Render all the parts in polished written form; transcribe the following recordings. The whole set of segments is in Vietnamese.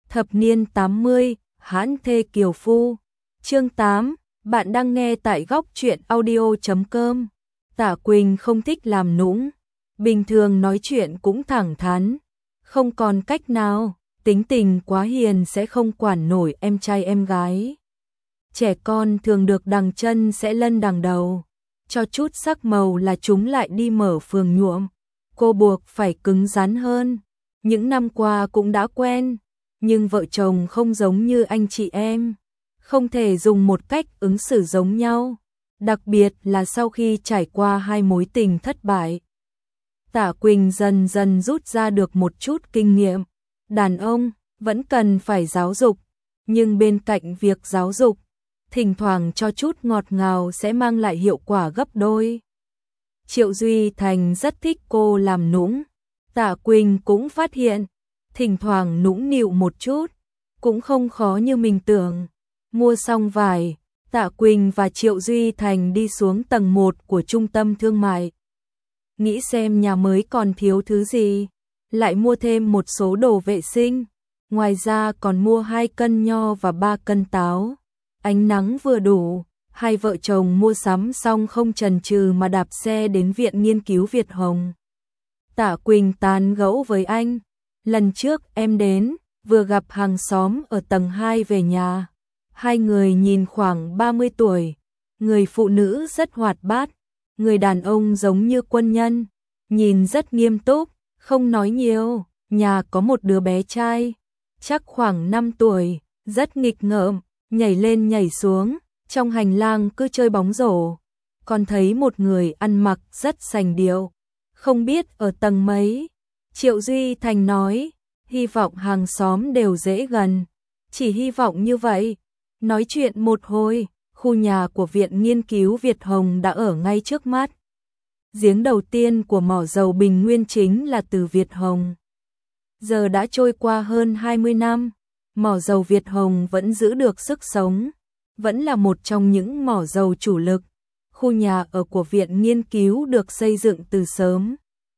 Thập niên 80, hãn thê kiều phu. Chương 8, bạn đang nghe tại góc truyện audio.com. Tạ Quỳnh không thích làm nũng, bình thường nói chuyện cũng thẳng thắn, không còn cách nào, tính tình quá hiền sẽ không quản nổi em trai em gái. Trẻ con thường được đằng chân sẽ lân đằng đầu, cho chút sắc màu là chúng lại đi mở phường nhuộm. Cô buộc phải cứng rắn hơn, những năm qua cũng đã quen, nhưng vợ chồng không giống như anh chị em, không thể dùng một cách ứng xử giống nhau, đặc biệt là sau khi trải qua hai mối tình thất bại. Tạ Quỳnh dần dần rút ra được một chút kinh nghiệm, đàn ông vẫn cần phải giáo dục, nhưng bên cạnh việc giáo dục, thỉnh thoảng cho chút ngọt ngào sẽ mang lại hiệu quả gấp đôi. Triệu Duy Thành rất thích cô làm nũng, Tạ Quỳnh cũng phát hiện, thỉnh thoảng nũng nịu một chút, cũng không khó như mình tưởng. Mua xong vải, Tạ Quỳnh và Triệu Duy Thành đi xuống tầng 1 của trung tâm thương mại. Nghĩ xem nhà mới còn thiếu thứ gì, lại mua thêm một số đồ vệ sinh, ngoài ra còn mua 2 cân nho và 3 cân táo. Ánh nắng vừa đủ, hai vợ chồng mua sắm xong không chần chừ mà đạp xe đến Viện Nghiên cứu Việt Hồng. Tạ Quỳnh tán gẫu với anh, lần trước em đến, vừa gặp hàng xóm ở tầng 2 về nhà. Hai người nhìn khoảng 30 tuổi, người phụ nữ rất hoạt bát, người đàn ông giống như quân nhân, nhìn rất nghiêm túc, không nói nhiều. Nhà có một đứa bé trai, chắc khoảng 5 tuổi, rất nghịch ngợm, nhảy lên nhảy xuống, trong hành lang cứ chơi bóng rổ. Còn thấy một người ăn mặc rất sành điệu, không biết ở tầng mấy. Triệu Duy Thành nói, hy vọng hàng xóm đều dễ gần, chỉ hy vọng như vậy. Nói chuyện một hồi, khu nhà của Viện Nghiên cứu Việt Hồng đã ở ngay trước mắt. Giếng đầu tiên của mỏ dầu Bình Nguyên chính là từ Việt Hồng. Giờ đã trôi qua hơn 20 năm, mỏ dầu Việt Hồng vẫn giữ được sức sống, vẫn là một trong những mỏ dầu chủ lực. Khu nhà ở của Viện Nghiên cứu được xây dựng từ sớm.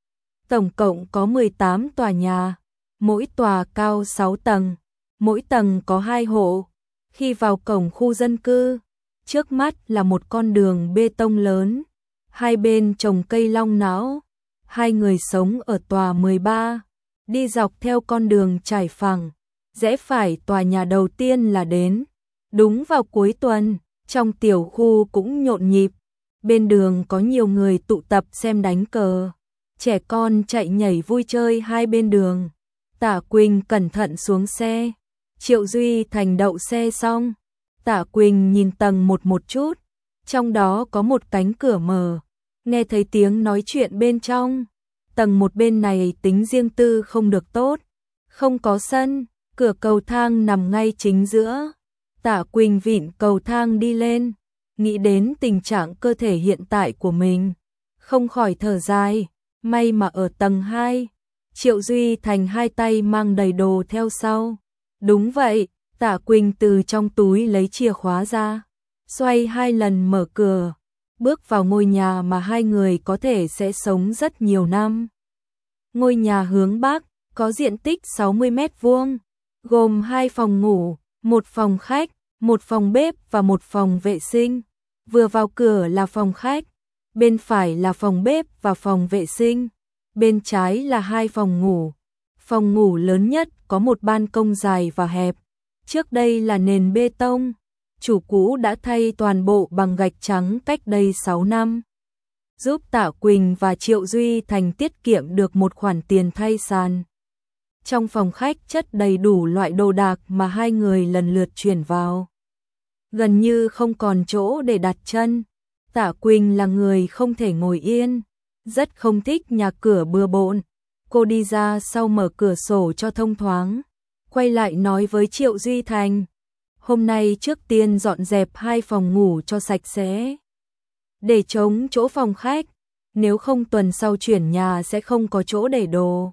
Tổng cộng có 18 tòa nhà, mỗi tòa cao 6 tầng, mỗi tầng có 2 hộ. Khi vào cổng khu dân cư, trước mắt là một con đường bê tông lớn, hai bên trồng cây long não. Hai người sống ở tòa 13, đi dọc theo con đường trải phẳng, rẽ phải tòa nhà đầu tiên là đến. Đúng vào cuối tuần, trong tiểu khu cũng nhộn nhịp, bên đường có nhiều người tụ tập xem đánh cờ, trẻ con chạy nhảy vui chơi hai bên đường. Tạ Quỳnh cẩn thận xuống xe, Triệu Duy Thành đậu xe xong, Tạ Quỳnh nhìn tầng 1 một chút, trong đó có một cánh cửa mở, nghe thấy tiếng nói chuyện bên trong. Tầng 1 bên này tính riêng tư không được tốt, không có sân, cửa cầu thang nằm ngay chính giữa. Tạ Quỳnh vịn cầu thang đi lên, nghĩ đến tình trạng cơ thể hiện tại của mình, không khỏi thở dài, may mà ở tầng 2. Triệu Duy Thành hai tay mang đầy đồ theo sau. Đúng vậy, Tạ Quỳnh từ trong túi lấy chìa khóa ra, xoay 2 lần mở cửa, bước vào ngôi nhà mà hai người có thể sẽ sống rất nhiều năm. Ngôi nhà hướng Bắc, có diện tích 60 mét vuông, gồm 2 phòng ngủ, 1 phòng khách, 1 phòng bếp và 1 phòng vệ sinh. Vừa vào cửa là phòng khách, bên phải là phòng bếp và phòng vệ sinh, bên trái là 2 phòng ngủ. Phòng ngủ lớn nhất có một ban công dài và hẹp, trước đây là nền bê tông, chủ cũ đã thay toàn bộ bằng gạch trắng cách đây 6 năm. Giúp Tạ Quỳnh và Triệu Duy Thành tiết kiệm được một khoản tiền thay sàn. Trong phòng khách chất đầy đủ loại đồ đạc mà hai người lần lượt chuyển vào. Gần như không còn chỗ để đặt chân. Tạ Quỳnh là người không thể ngồi yên, rất không thích nhà cửa bừa bộn. Cô đi ra sau mở cửa sổ cho thông thoáng, quay lại nói với Triệu Duy Thành, hôm nay trước tiên dọn dẹp 2 phòng ngủ cho sạch sẽ, để trống chỗ phòng khách, nếu không tuần sau chuyển nhà sẽ không có chỗ để đồ.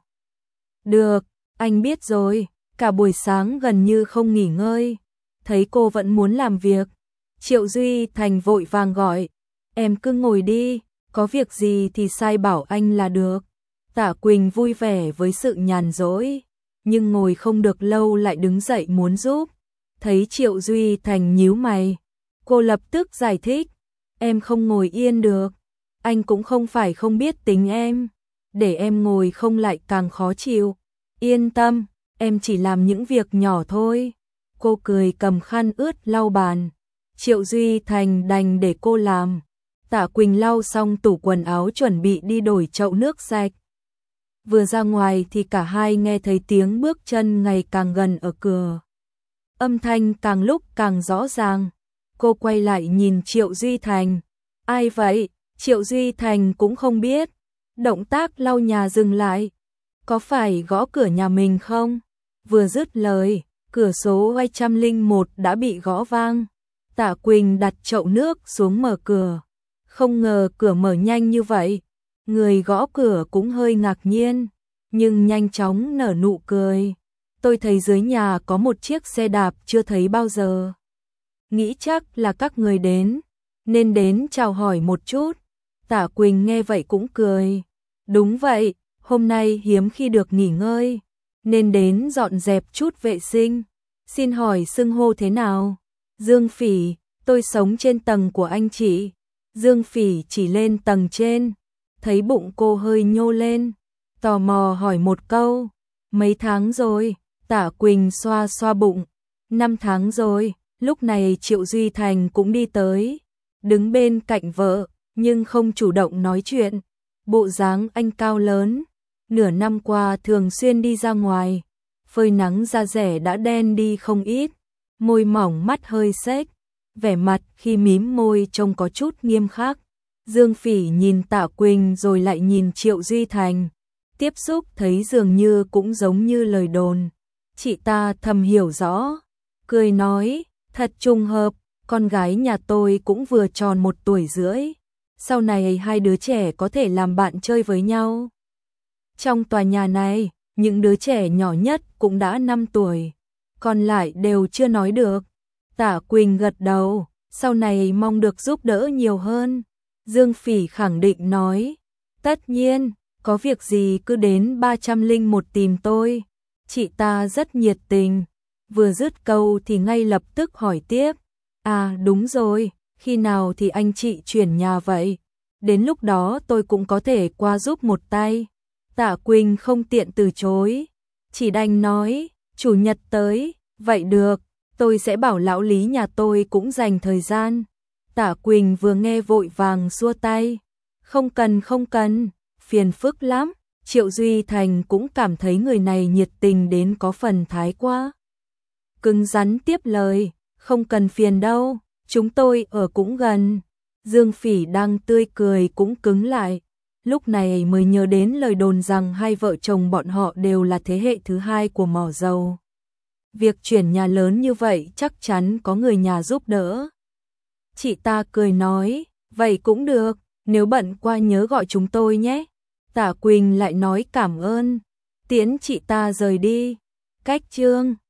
Được, anh biết rồi. Cả buổi sáng gần như không nghỉ ngơi, thấy cô vẫn muốn làm việc, Triệu Duy Thành vội vàng gọi, em cứ ngồi đi, có việc gì thì sai bảo anh là được. Tạ Quỳnh vui vẻ với sự nhàn rỗi, nhưng ngồi không được lâu lại đứng dậy muốn giúp. Thấy Triệu Duy Thành nhíu mày, cô lập tức giải thích, em không ngồi yên được, anh cũng không phải không biết tính em, để em ngồi không lại càng khó chịu. Yên tâm, em chỉ làm những việc nhỏ thôi. Cô cười cầm khăn ướt lau bàn. Triệu Duy Thành đành để cô làm. Tạ Quỳnh lau xong tủ quần áo chuẩn bị đi đổi chậu nước sạch. Vừa ra ngoài thì cả hai nghe thấy tiếng bước chân ngày càng gần ở cửa. Âm thanh càng lúc càng rõ ràng. Cô quay lại nhìn Triệu Duy Thành. Ai vậy? Triệu Duy Thành cũng không biết. Động tác lau nhà dừng lại. Có phải gõ cửa nhà mình không? Vừa dứt lời, cửa số 201 đã bị gõ vang. Tạ Quỳnh đặt chậu nước xuống mở cửa. Không ngờ cửa mở nhanh như vậy. Người gõ cửa cũng hơi ngạc nhiên, nhưng nhanh chóng nở nụ cười. Tôi thấy dưới nhà có một chiếc xe đạp chưa thấy bao giờ. Nghĩ chắc là các người đến, nên đến chào hỏi một chút. Tạ Quỳnh nghe vậy cũng cười. Đúng vậy, hôm nay hiếm khi được nghỉ ngơi, nên đến dọn dẹp chút vệ sinh. Xin hỏi xưng hô thế nào? Dương Phỉ, tôi sống trên tầng của anh chị. Dương Phỉ chỉ lên tầng trên, thấy bụng cô hơi nhô lên, tò mò hỏi một câu. Mấy tháng rồi? Tạ Quỳnh xoa xoa bụng. 5 tháng rồi. Lúc này Triệu Duy Thành cũng đi tới, đứng bên cạnh vợ, nhưng không chủ động nói chuyện. Bộ dáng anh cao lớn, nửa năm qua thường xuyên đi ra ngoài, phơi nắng da rẻ đã đen đi không ít, môi mỏng mắt hơi xếch, vẻ mặt khi mím môi trông có chút nghiêm khắc. Dương Phỉ nhìn Tạ Quỳnh rồi lại nhìn Triệu Duy Thành, tiếp xúc thấy dường như cũng giống như lời đồn. Chị ta thầm hiểu rõ, cười nói, thật trùng hợp, con gái nhà tôi cũng vừa tròn 1 tuổi rưỡi. Sau này hai đứa trẻ có thể làm bạn chơi với nhau. Trong tòa nhà này, những đứa trẻ nhỏ nhất cũng đã 5 tuổi, còn lại đều chưa nói được. Tạ Quỳnh gật đầu, sau này mong được giúp đỡ nhiều hơn. Dương Phỉ khẳng định nói, tất nhiên, có việc gì cứ đến 301 tìm tôi. Chị ta rất nhiệt tình. Vừa dứt câu thì ngay lập tức hỏi tiếp, à đúng rồi, khi nào thì anh chị chuyển nhà vậy? Đến lúc đó tôi cũng có thể qua giúp một tay. Tạ Quỳnh không tiện từ chối, chỉ đành nói, chủ nhật tới, vậy được, tôi sẽ bảo lão Lý nhà tôi cũng dành thời gian. Tạ Quỳnh vừa nghe vội vàng xua tay, không cần, phiền phức lắm. Triệu Duy Thành cũng cảm thấy người này nhiệt tình đến có phần thái quá. Cứng rắn tiếp lời, không cần phiền đâu, chúng tôi ở cũng gần. Dương Phỉ đang tươi cười cũng cứng lại, lúc này mới nhớ đến lời đồn rằng hai vợ chồng bọn họ đều là thế hệ thứ hai của mỏ dầu. Việc chuyển nhà lớn như vậy chắc chắn có người nhà giúp đỡ. Chị ta cười nói, vậy cũng được, nếu bận qua nhớ gọi chúng tôi nhé. Tạ Quỳnh lại nói cảm ơn, tiễn chị ta rời đi. Cách chương